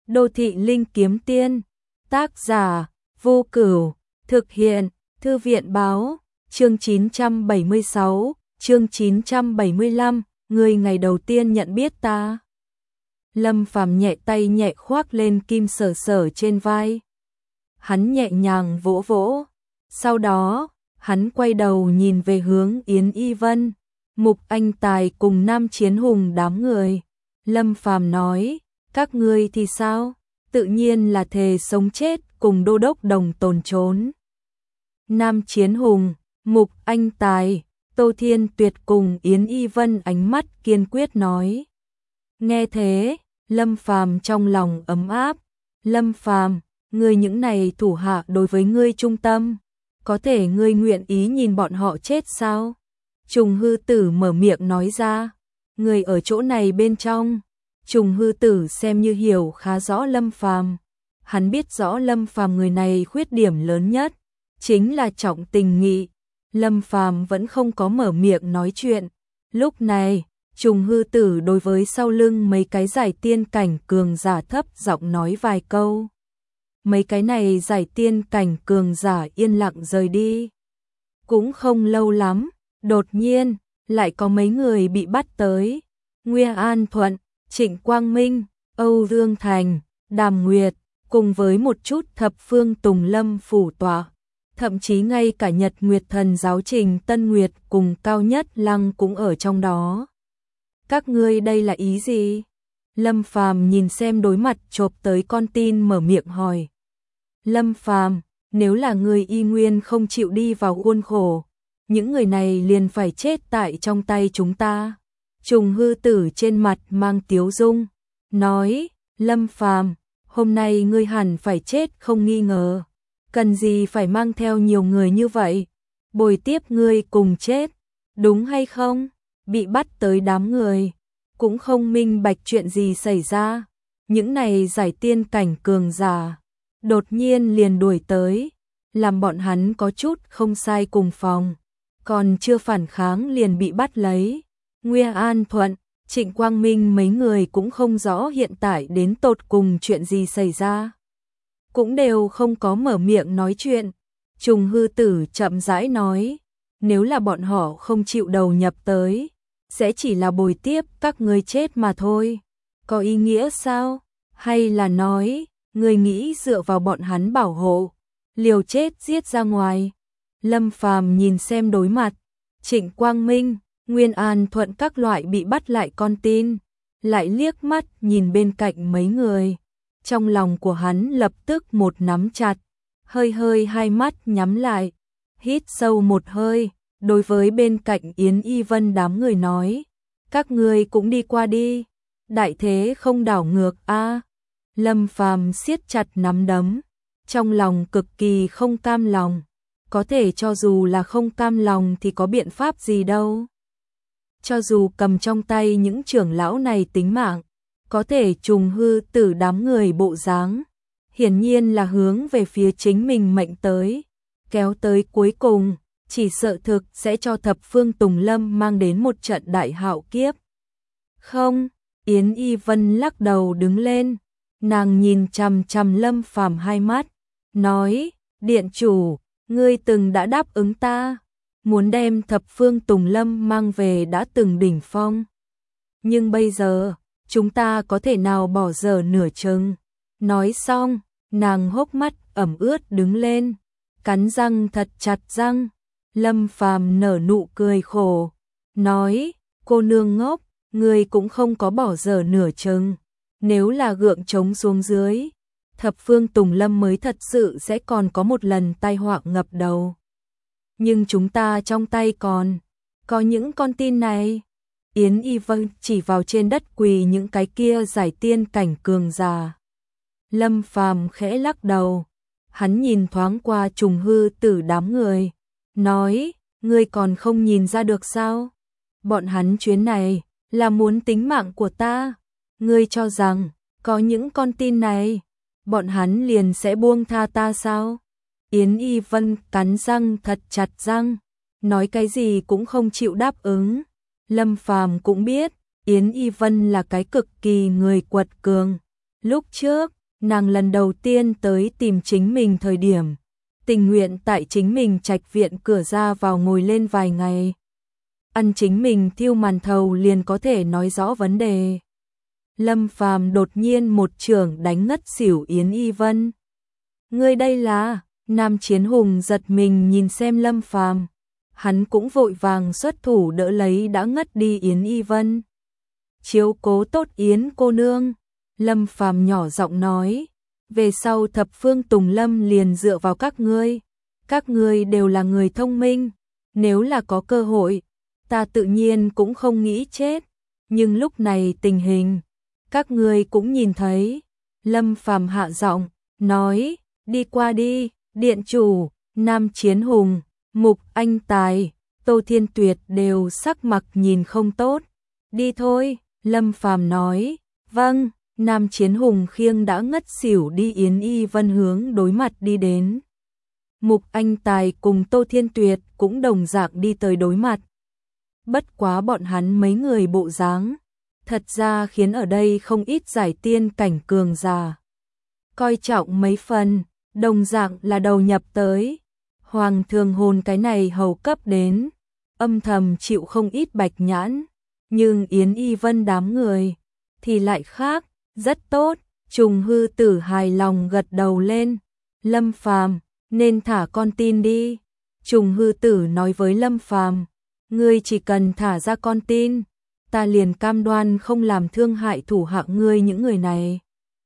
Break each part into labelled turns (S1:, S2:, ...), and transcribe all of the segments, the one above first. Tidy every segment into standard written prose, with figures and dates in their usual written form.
S1: Đô thị linh kiếm tiên, tác giả, Vô Cửu, thực hiện, Thư viện báo, chương 976, chương 975, người ngày đầu tiên nhận biết ta. Lâm Phàm nhẹ tay nhẹ khoác lên Kim Sở Sở trên vai. Hắn nhẹ nhàng vỗ vỗ, sau đó, hắn quay đầu nhìn về hướng Yến Y Vân, Mục Anh Tài cùng Nam Chiến Hùng đám người. Lâm Phàm nói, các ngươi thì sao? Tự nhiên là thề sống chết cùng đô đốc đồng tồn trốn. Nam Chiến Hùng, Mục Anh Tài, Tô Thiên Tuyệt cùng Yến Y Vân ánh mắt kiên quyết nói. Nghe thế, Lâm Phàm trong lòng ấm áp. Lâm Phàm, ngươi những này thủ hạ đối với ngươi trung tâm, có thể ngươi nguyện ý nhìn bọn họ chết sao? Trùng Hư Tử mở miệng nói ra, người ở chỗ này bên trong. Trùng Hư Tử xem như hiểu khá rõ Lâm Phàm. Hắn biết rõ Lâm Phàm người này khuyết điểm lớn nhất chính là trọng tình nghị. Lâm Phàm vẫn không có mở miệng nói chuyện. Lúc này, Trùng Hư Tử đối với sau lưng mấy cái giải tiên cảnh cường giả thấp giọng nói vài câu. Mấy cái này giải tiên cảnh cường giả yên lặng rời đi. Cũng không lâu lắm, đột nhiên, lại có mấy người bị bắt tới. Nguyên An Thuận, Trịnh Quang Minh, Âu Dương Thành, Đàm Nguyệt, cùng với một chút thập phương Tùng Lâm phủ tọa. Thậm chí ngay cả Nhật Nguyệt Thần giáo Trình Tân Nguyệt cùng Cao Nhất Lăng cũng ở trong đó. Các ngươi đây là ý gì? Lâm Phàm nhìn xem đối mặt chộp tới con tin mở miệng hỏi. Lâm Phàm, nếu là người y nguyên không chịu đi vào khuôn khổ, những người này liền phải chết tại trong tay chúng ta. Trùng Hư Tử trên mặt mang tiếu dung, nói, Lâm Phàm, hôm nay ngươi hẳn phải chết không nghi ngờ. Cần gì phải mang theo nhiều người như vậy, bồi tiếp ngươi cùng chết, đúng hay không? Bị bắt tới đám người, cũng không minh bạch chuyện gì xảy ra. Những này giải tiên cảnh cường giả, đột nhiên liền đuổi tới, làm bọn hắn có chút không sai cùng phòng, còn chưa phản kháng liền bị bắt lấy. Nguyên An Thuận, Trịnh Quang Minh mấy người cũng không rõ hiện tại đến tột cùng chuyện gì xảy ra. Cũng đều không có mở miệng nói chuyện. Trùng Hư Tử chậm rãi nói, nếu là bọn họ không chịu đầu nhập tới, sẽ chỉ là bồi tiếp các ngươi chết mà thôi. Có ý nghĩa sao? Hay là nói, ngươi nghĩ dựa vào bọn hắn bảo hộ, liều chết giết ra ngoài? Lâm Phàm nhìn xem đối mặt, Trịnh Quang Minh, Nguyên An Thuận các loại bị bắt lại con tin, lại liếc mắt nhìn bên cạnh mấy người. Trong lòng của hắn lập tức một nắm chặt, hơi hơi hai mắt nhắm lại, hít sâu một hơi, đối với bên cạnh Yến Y Vân đám người nói, các ngươi cũng đi qua đi, đại thế không đảo ngược a. Lâm Phàm siết chặt nắm đấm, trong lòng cực kỳ không cam lòng, có thể cho dù là không cam lòng thì có biện pháp gì đâu. Cho dù cầm trong tay những trưởng lão này tính mạng, có thể Trùng Hư Tử đám người bộ dáng, hiển nhiên là hướng về phía chính mình mệnh tới, kéo tới cuối cùng, chỉ sợ thực sẽ cho thập phương Tùng Lâm mang đến một trận đại hạo kiếp. Không, Yến Y Vân lắc đầu đứng lên, nàng nhìn chằm chằm Lâm Phàm hai mắt, nói, điện chủ, ngươi từng đã đáp ứng ta, muốn đem thập phương Tùng Lâm mang về đã từng đỉnh phong. Nhưng bây giờ, chúng ta có thể nào bỏ dở nửa chừng. Nói xong, nàng hốc mắt ẩm ướt đứng lên, cắn răng thật chặt răng. Lâm Phàm nở nụ cười khổ, nói, cô nương ngốc, ngươi cũng không có bỏ dở nửa chừng. Nếu là gượng trống xuống dưới, thập phương Tùng Lâm mới thật sự sẽ còn có một lần tai họa ngập đầu. Nhưng chúng ta trong tay còn có những con tin này. Yến Y Vân chỉ vào trên đất quỳ những cái kia giải tiên cảnh cường giả. Lâm Phàm khẽ lắc đầu, hắn nhìn thoáng qua Trùng Hư Tử đám người, nói, ngươi còn không nhìn ra được sao? Bọn hắn chuyến này là muốn tính mạng của ta. Ngươi cho rằng có những con tin này, bọn hắn liền sẽ buông tha ta sao? Yến Y Vân cắn răng thật chặt răng, nói cái gì cũng không chịu đáp ứng. Lâm Phàm cũng biết, Yến Y Vân là cái cực kỳ người quật cường. Lúc trước, nàng lần đầu tiên tới tìm chính mình thời điểm, tình nguyện tại chính mình trạch viện cửa ra vào ngồi lên vài ngày. Ăn chính mình thiêu màn thầu liền có thể nói rõ vấn đề. Lâm Phàm đột nhiên một chưởng đánh ngất xỉu Yến Y Vân. Ngươi đây là? Nam Chiến Hùng giật mình nhìn xem Lâm Phàm, hắn cũng vội vàng xuất thủ đỡ lấy đã ngất đi Yến Y Vân. Chiếu cố tốt Yến cô nương, Lâm Phàm nhỏ giọng nói, về sau thập phương Tùng Lâm liền dựa vào các ngươi đều là người thông minh, nếu là có cơ hội, ta tự nhiên cũng không nghĩ chết, nhưng lúc này tình hình, các ngươi cũng nhìn thấy. Lâm Phàm hạ giọng, nói, đi qua đi, điện chủ, Nam Chiến Hùng, Mục Anh Tài, Tô Thiên Tuyệt đều sắc mặt nhìn không tốt. Đi thôi, Lâm Phàm nói, vâng. Nam Chiến Hùng khiêng đã ngất xỉu đi Yến Y Vân hướng đối mặt đi đến. Mục Anh Tài cùng Tô Thiên Tuyệt cũng đồng dạng đi tới đối mặt. Bất quá bọn hắn mấy người bộ dáng, thật ra khiến ở đây không ít giải tiên cảnh cường giả coi trọng mấy phần, đồng dạng là đầu nhập tới. Hoàng Thường Hồn cái này hầu cấp đến, âm thầm chịu không ít bạch nhãn, nhưng Yến Y Vân đám người thì lại khác. Rất tốt, Trùng Hư Tử hài lòng gật đầu lên. Lâm Phàm, nên thả con tin đi. Trùng Hư Tử nói với Lâm Phàm, ngươi chỉ cần thả ra con tin, ta liền cam đoan không làm thương hại thủ hạ ngươi những người này.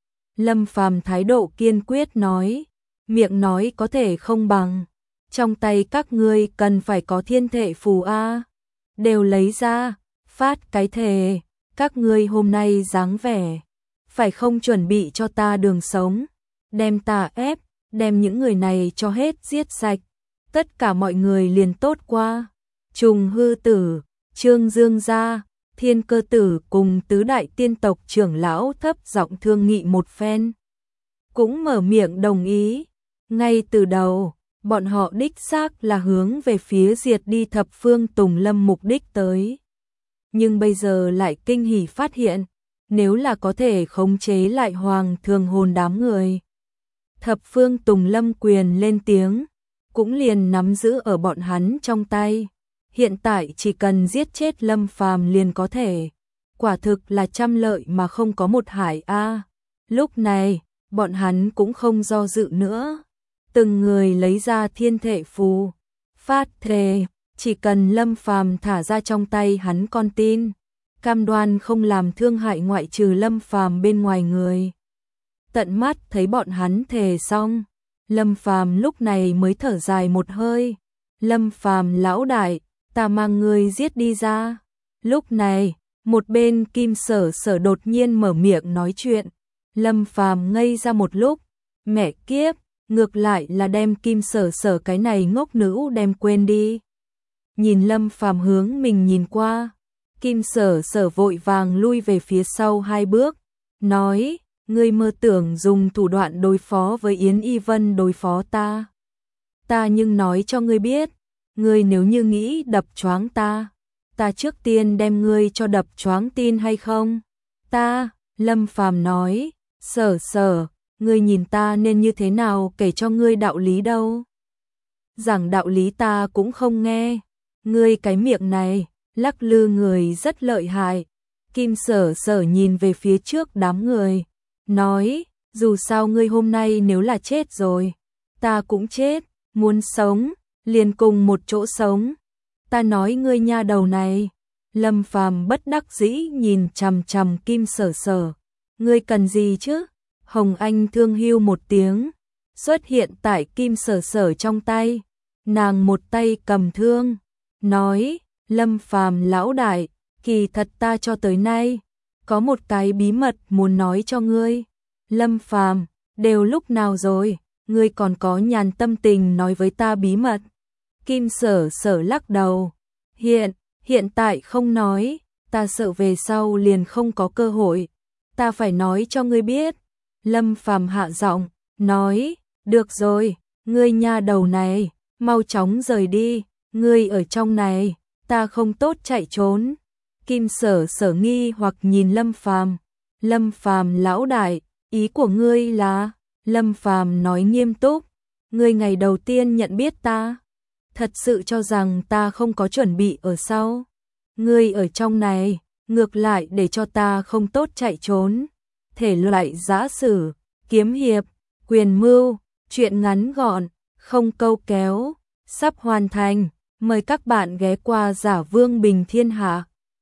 S1: Lâm Phàm thái độ kiên quyết nói, miệng nói có thể không bằng, trong tay các ngươi cần phải có thiên thệ phù a, đều lấy ra, phát cái thề, các ngươi hôm nay dáng vẻ phải không chuẩn bị cho ta đường sống, đem ta ép, đem những người này cho hết giết sạch, tất cả mọi người liền tốt qua. Trùng Hư Tử, Trương Dương gia, Thiên Cơ Tử cùng tứ đại tiên tộc trưởng lão thấp giọng thương nghị một phen, cũng mở miệng đồng ý. Ngay từ đầu, bọn họ đích xác là hướng về phía diệt đi thập phương Tùng Lâm mục đích tới, nhưng bây giờ lại kinh hỉ phát hiện, nếu là có thể khống chế lại Hoàng Thường Hồn đám người, thập phương Tùng Lâm quyền lên tiếng, cũng liền nắm giữ ở bọn hắn trong tay. Hiện tại chỉ cần giết chết Lâm Phàm liền có thể, quả thực là trăm lợi mà không có một hại a. Lúc này, bọn hắn cũng không do dự nữa, từng người lấy ra thiên thệ phù, phát thề, chỉ cần Lâm Phàm thả ra trong tay hắn con tin, cam đoan không làm thương hại ngoại trừ Lâm Phàm bên ngoài người. Tận mắt thấy bọn hắn thề xong, Lâm Phàm lúc này mới thở dài một hơi. Lâm Phàm lão đại, ta mang ngươi giết đi ra. Lúc này, một bên Kim Sở Sở đột nhiên mở miệng nói chuyện. Lâm Phàm ngây ra một lúc, mẹ kiếp, ngược lại là đem Kim Sở Sở cái này ngốc nữ đem quên đi. Nhìn Lâm Phàm hướng mình nhìn qua, Kim Sở Sở vội vàng lui về phía sau 2 bước, nói, ngươi mơ tưởng dùng thủ đoạn đối phó với Yến Y Vân đối phó ta. Ta nhưng nói cho ngươi biết, ngươi nếu như nghĩ đập choáng ta trước tiên đem ngươi cho đập choáng tin hay không? Lâm Phàm nói, Sở Sở, ngươi nhìn ta nên như thế nào kể cho ngươi đạo lý đâu. Giảng đạo lý ta cũng không nghe, ngươi cái miệng này, lắc lư người rất lợi hại. Kim Sở Sở nhìn về phía trước đám người, nói, dù sao ngươi hôm nay nếu là chết rồi, ta cũng chết, muốn sống, liền cùng một chỗ sống. Ta nói ngươi nha đầu này. Lâm Phàm bất đắc dĩ nhìn chằm chằm Kim Sở Sở, ngươi cần gì chứ? Hồng Anh thương hưu một tiếng, xuất hiện tại Kim Sở Sở trong tay, nàng một tay cầm thương, nói, Lâm Phàm lão đại, kỳ thật ta cho tới nay có một cái bí mật muốn nói cho ngươi. Lâm Phàm, đều lúc nào rồi, ngươi còn có nhàn tâm tình nói với ta bí mật? Kim Sở Sở lắc đầu, hiện tại không nói, ta sợ về sau liền không có cơ hội, ta phải nói cho ngươi biết. Lâm Phàm hạ giọng, nói, được rồi, ngươi nha đầu này, mau chóng rời đi, ngươi ở trong này, ta không tốt chạy trốn. Kim Sở Sở nghi hoặc nhìn Lâm Phàm lão đại, Ý của ngươi là, Lâm Phàm nói nghiêm túc, ngươi ngày đầu tiên nhận biết ta, thật sự cho rằng ta không có chuẩn bị ở sau. Ngươi ở trong này, ngược lại để cho ta không tốt chạy trốn. Thể loại giã sử, kiếm hiệp, quyền mưu, truyện ngắn gọn, không câu kéo, sắp hoàn thành. Mời các bạn ghé qua Giả Vương Bình Thiên Hạ.